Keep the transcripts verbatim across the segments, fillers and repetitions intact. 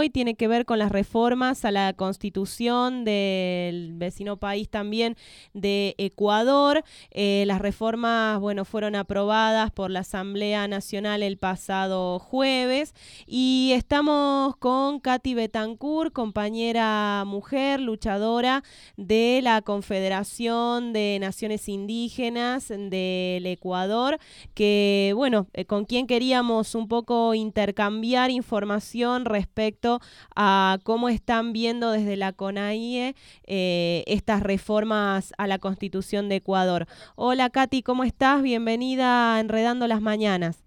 hoy tiene que ver con las reformas a la Constitución del vecino país también de Ecuador. Eh, las reformas, bueno, fueron aprobadas por la Asamblea Nacional el pasado jueves y estamos con Katy Betancourt, compañera mujer, luchadora de la Confederación de Naciones Indígenas del Ecuador, que, bueno, eh, con quien queríamos un poco intercambiar información respecto a cómo están viendo desde la CONAIE eh, estas reformas a la Constitución de Ecuador. Hola Katy, ¿cómo estás? Bienvenida a Enredando las Mañanas.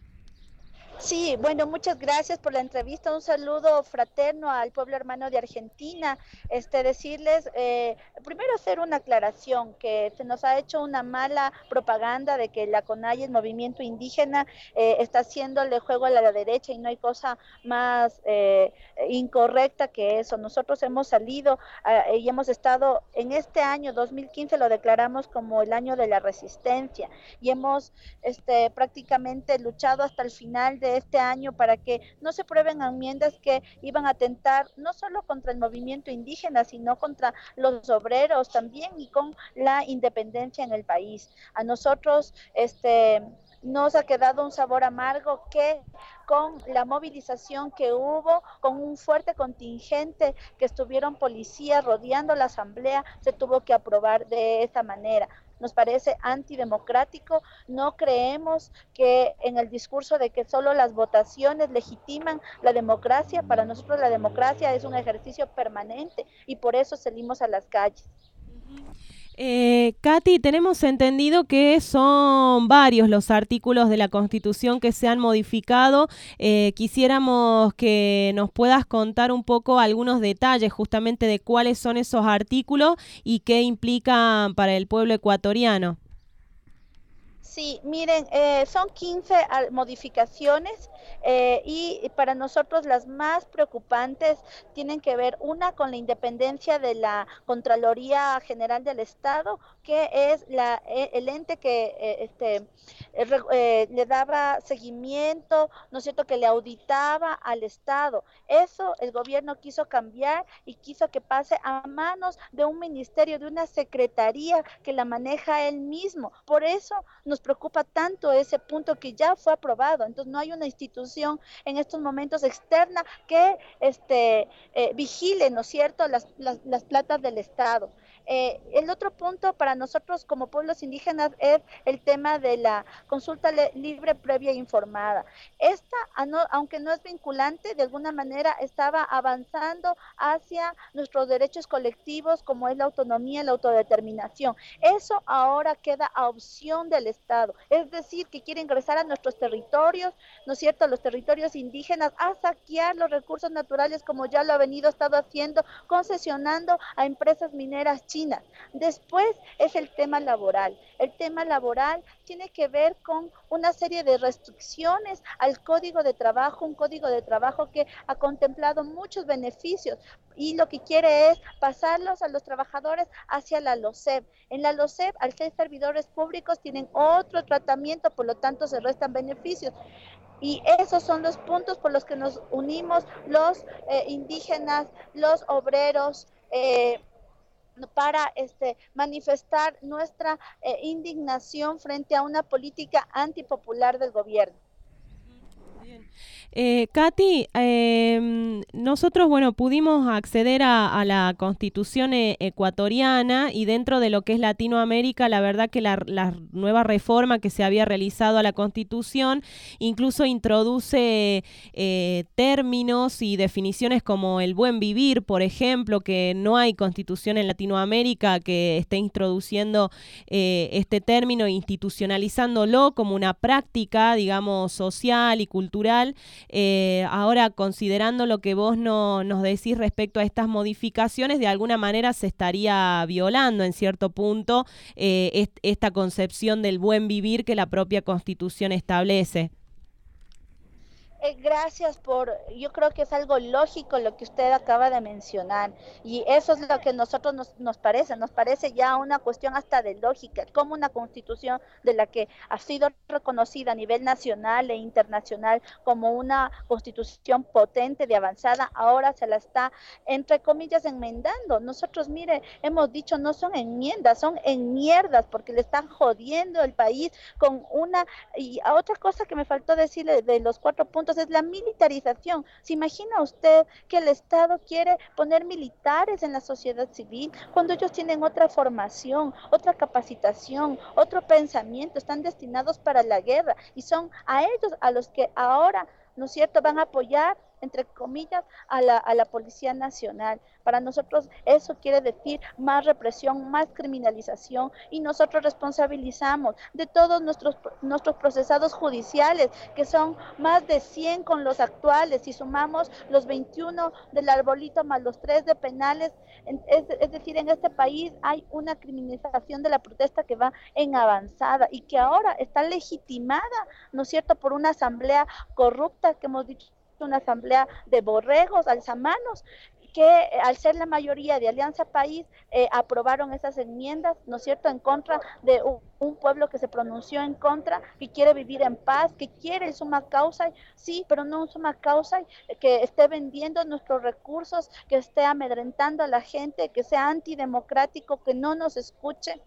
Sí, bueno, muchas gracias por la entrevista. Un saludo fraterno al pueblo hermano de Argentina. Este, decirles, eh, primero hacer una aclaración, que se nos ha hecho una mala propaganda de que la CONAIE, el movimiento indígena, eh, está haciéndole juego a la derecha y no hay cosa más eh, incorrecta que eso. Nosotros hemos salido eh, y hemos estado en este año dos mil quince, lo declaramos como el año de la resistencia y hemos este, prácticamente luchado hasta el final de este año para que no se prueben enmiendas que iban a atentar no solo contra el movimiento indígena, sino contra los obreros también y con la independencia en el país. A nosotros este, nos ha quedado un sabor amargo que con la movilización que hubo, con un fuerte contingente que estuvieron policías rodeando la asamblea, se tuvo que aprobar de esta manera. Nos parece antidemocrático, no creemos que en el discurso de que solo las votaciones legitiman la democracia. Para nosotros la democracia es un ejercicio permanente y por eso salimos a las calles. Eh, Katy, tenemos entendido que son varios los artículos de la Constitución que se han modificado. Eh, quisiéramos que nos puedas contar un poco algunos detalles justamente de cuáles son esos artículos y qué implican para el pueblo ecuatoriano. Sí, miren, eh, son quince modificaciones eh, y para nosotros las más preocupantes tienen que ver, una, con la independencia de la Contraloría General del Estado, que es la, el ente que eh, este, eh, le daba seguimiento, ¿no es cierto?, que le auditaba al Estado. Eso el gobierno quiso cambiar y quiso que pase a manos de un ministerio, de una secretaría que la maneja él mismo. Por eso nos preocupa tanto ese punto que ya fue aprobado. Entonces no hay una institución en estos momentos externa que este, eh, vigile, ¿no es cierto?, las, las, las platas del Estado. Eh, el otro punto para nosotros como pueblos indígenas es el tema de la consulta libre, previa e informada. Esta, aunque no es vinculante, de alguna manera estaba avanzando hacia nuestros derechos colectivos, como es la autonomía y la autodeterminación. Eso ahora queda a opción del Estado, es decir, que quiere ingresar a nuestros territorios, ¿no es cierto?, los territorios indígenas, a saquear los recursos naturales, como ya lo ha venido estado haciendo, concesionando a empresas mineras chinas. Después es el tema laboral. El tema laboral tiene que ver con una serie de restricciones al código de trabajo, un código de trabajo que ha contemplado muchos beneficios y lo que quiere es pasarlos a los trabajadores hacia la LOSEP. En la LOSEP, al ser servidores públicos, tienen otro tratamiento, por lo tanto se restan beneficios. Y esos son los puntos por los que nos unimos los eh, indígenas, los obreros, eh, para este, manifestar nuestra eh, indignación frente a una política antipopular del gobierno. Eh, Katy, eh, nosotros, bueno, pudimos acceder a, a la Constitución e- ecuatoriana y dentro de lo que es Latinoamérica, la verdad que la, la nueva reforma que se había realizado a la Constitución incluso introduce eh, términos y definiciones como el buen vivir, por ejemplo, que no hay Constitución en Latinoamérica que esté introduciendo eh, este término, institucionalizándolo como una práctica, digamos, social y cultural. Eh, ahora, considerando lo que vos no, nos decís respecto a estas modificaciones, de alguna manera se estaría violando en cierto punto eh, est esta concepción del buen vivir que la propia Constitución establece. Eh, gracias por, yo creo que es algo lógico lo que usted acaba de mencionar y eso es lo que a nosotros nos, nos parece, nos parece ya una cuestión hasta de lógica, como una constitución de la que ha sido reconocida a nivel nacional e internacional como una constitución potente de avanzada, ahora se la está, entre comillas, enmendando. Nosotros, mire, hemos dicho no son enmiendas, son enmierdas porque le están jodiendo el país con una, y a otra cosa que me faltó decirle de los cuatro puntos es la militarización. ¿Se imagina usted que el Estado quiere poner militares en la sociedad civil cuando ellos tienen otra formación, otra capacitación, otro pensamiento, están destinados para la guerra y son a ellos a los que ahora, ¿no es cierto?, van a apoyar entre comillas, a la, a la Policía Nacional. Para nosotros eso quiere decir más represión, más criminalización y nosotros responsabilizamos de todos nuestros, nuestros procesados judiciales, que son más de cien con los actuales, si sumamos los veintiuno del arbolito más los tres de penales, es, es decir, en este país hay una criminalización de la protesta que va en avanzada y que ahora está legitimada, ¿no es cierto?, por una asamblea corrupta que hemos dicho, una asamblea de borregos, alzamanos, que eh, al ser la mayoría de Alianza País eh, aprobaron esas enmiendas, ¿no es cierto?, en contra de un, un, pueblo que se pronunció en contra, que quiere vivir en paz, que quiere el summa causa, sí, pero no un summa causa que esté vendiendo nuestros recursos, que esté amedrentando a la gente, que sea antidemocrático, que no nos escuche.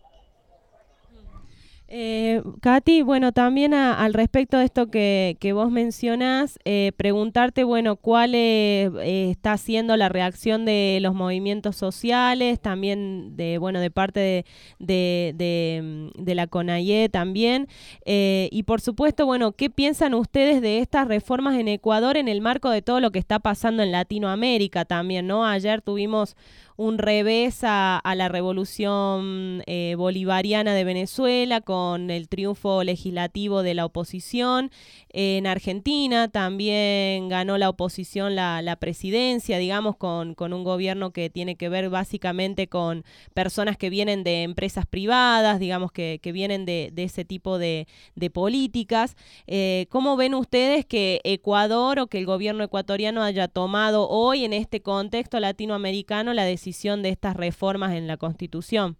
Eh, Katy, bueno, también a, al respecto de esto que, que vos mencionás, eh, preguntarte, bueno, cuál es, eh, está siendo la reacción de los movimientos sociales, también de, bueno, de parte de, de, de, de la CONAIE también, eh, y por supuesto, bueno, ¿qué piensan ustedes de estas reformas en Ecuador en el marco de todo lo que está pasando en Latinoamérica también, ¿no? Ayer tuvimos un revés a, a la revolución eh, bolivariana de Venezuela con el triunfo legislativo de la oposición. En Argentina también ganó la oposición la, la presidencia, digamos, con, con un gobierno que tiene que ver básicamente con personas que vienen de empresas privadas, digamos, que, que vienen de, de ese tipo de, de políticas. Eh, ¿Cómo ven ustedes que Ecuador o que el gobierno ecuatoriano haya tomado hoy en este contexto latinoamericano la decisión de estas reformas en la Constitución?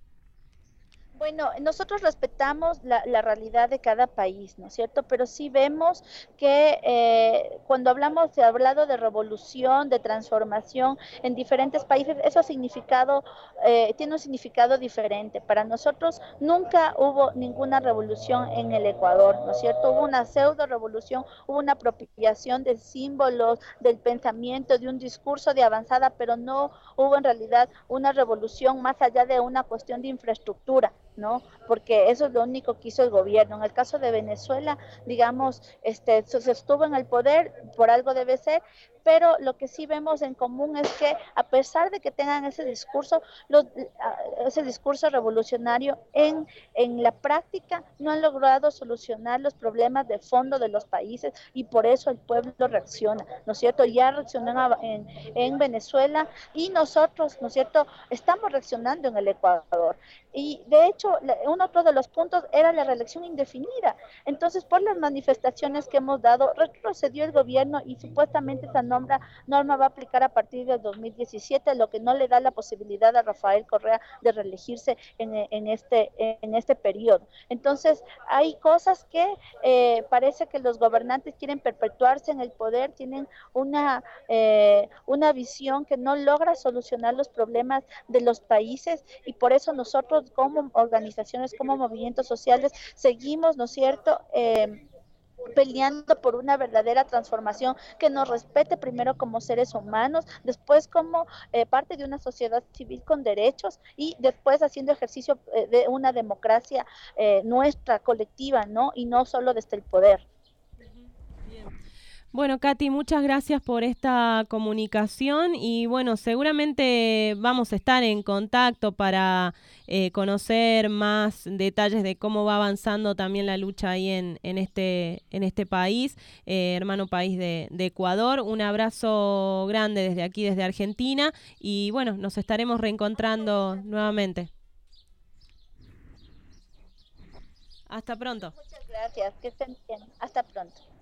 Bueno, nosotros respetamos la, la, realidad de cada país, ¿no es cierto? Pero sí vemos que eh, cuando hablamos, se ha hablado de revolución, de transformación en diferentes países, eso ha significado, eh, tiene un significado diferente. Para nosotros nunca hubo ninguna revolución en el Ecuador, ¿no es cierto? Hubo una pseudo revolución, hubo una apropiación de símbolos, del pensamiento, de un discurso de avanzada, pero no hubo en realidad una revolución más allá de una cuestión de infraestructura, ¿no? Porque eso es lo único que hizo el gobierno. En el caso de Venezuela, digamos, este, se estuvo en el poder, por algo debe ser, pero lo que sí vemos en común es que a pesar de que tengan ese discurso, los, ese discurso revolucionario, en, en la práctica no han logrado solucionar los problemas de fondo de los países y por eso el pueblo reacciona, ¿no es cierto? Ya reaccionó en, en Venezuela y nosotros, ¿no es cierto?, estamos reaccionando en el Ecuador. Y de hecho, uno otro de los puntos era la reelección indefinida. Entonces, por las manifestaciones que hemos dado, retrocedió el gobierno y supuestamente esa norma, norma va a aplicar a partir del dos mil diecisiete, lo que no le da la posibilidad a Rafael Correa de reelegirse en, en, este, en este periodo. Entonces, hay cosas que eh, parece que los gobernantes quieren perpetuarse en el poder, tienen una, eh, una visión que no logra solucionar los problemas de los países y por eso nosotros como organizaciones, como movimientos sociales, seguimos, ¿no es cierto?, eh, peleando por una verdadera transformación que nos respete primero como seres humanos, después como eh, parte de una sociedad civil con derechos y después haciendo ejercicio eh, de una democracia eh, nuestra, colectiva, ¿no? Y no solo desde el poder. Bueno, Katy, muchas gracias por esta comunicación y bueno, seguramente vamos a estar en contacto para eh, conocer más detalles de cómo va avanzando también la lucha ahí en, en, este, en este país, eh, hermano país de, de Ecuador. Un abrazo grande desde aquí, desde Argentina y bueno, nos estaremos reencontrando nuevamente. Hasta pronto. Muchas gracias, que estén bien. Hasta pronto.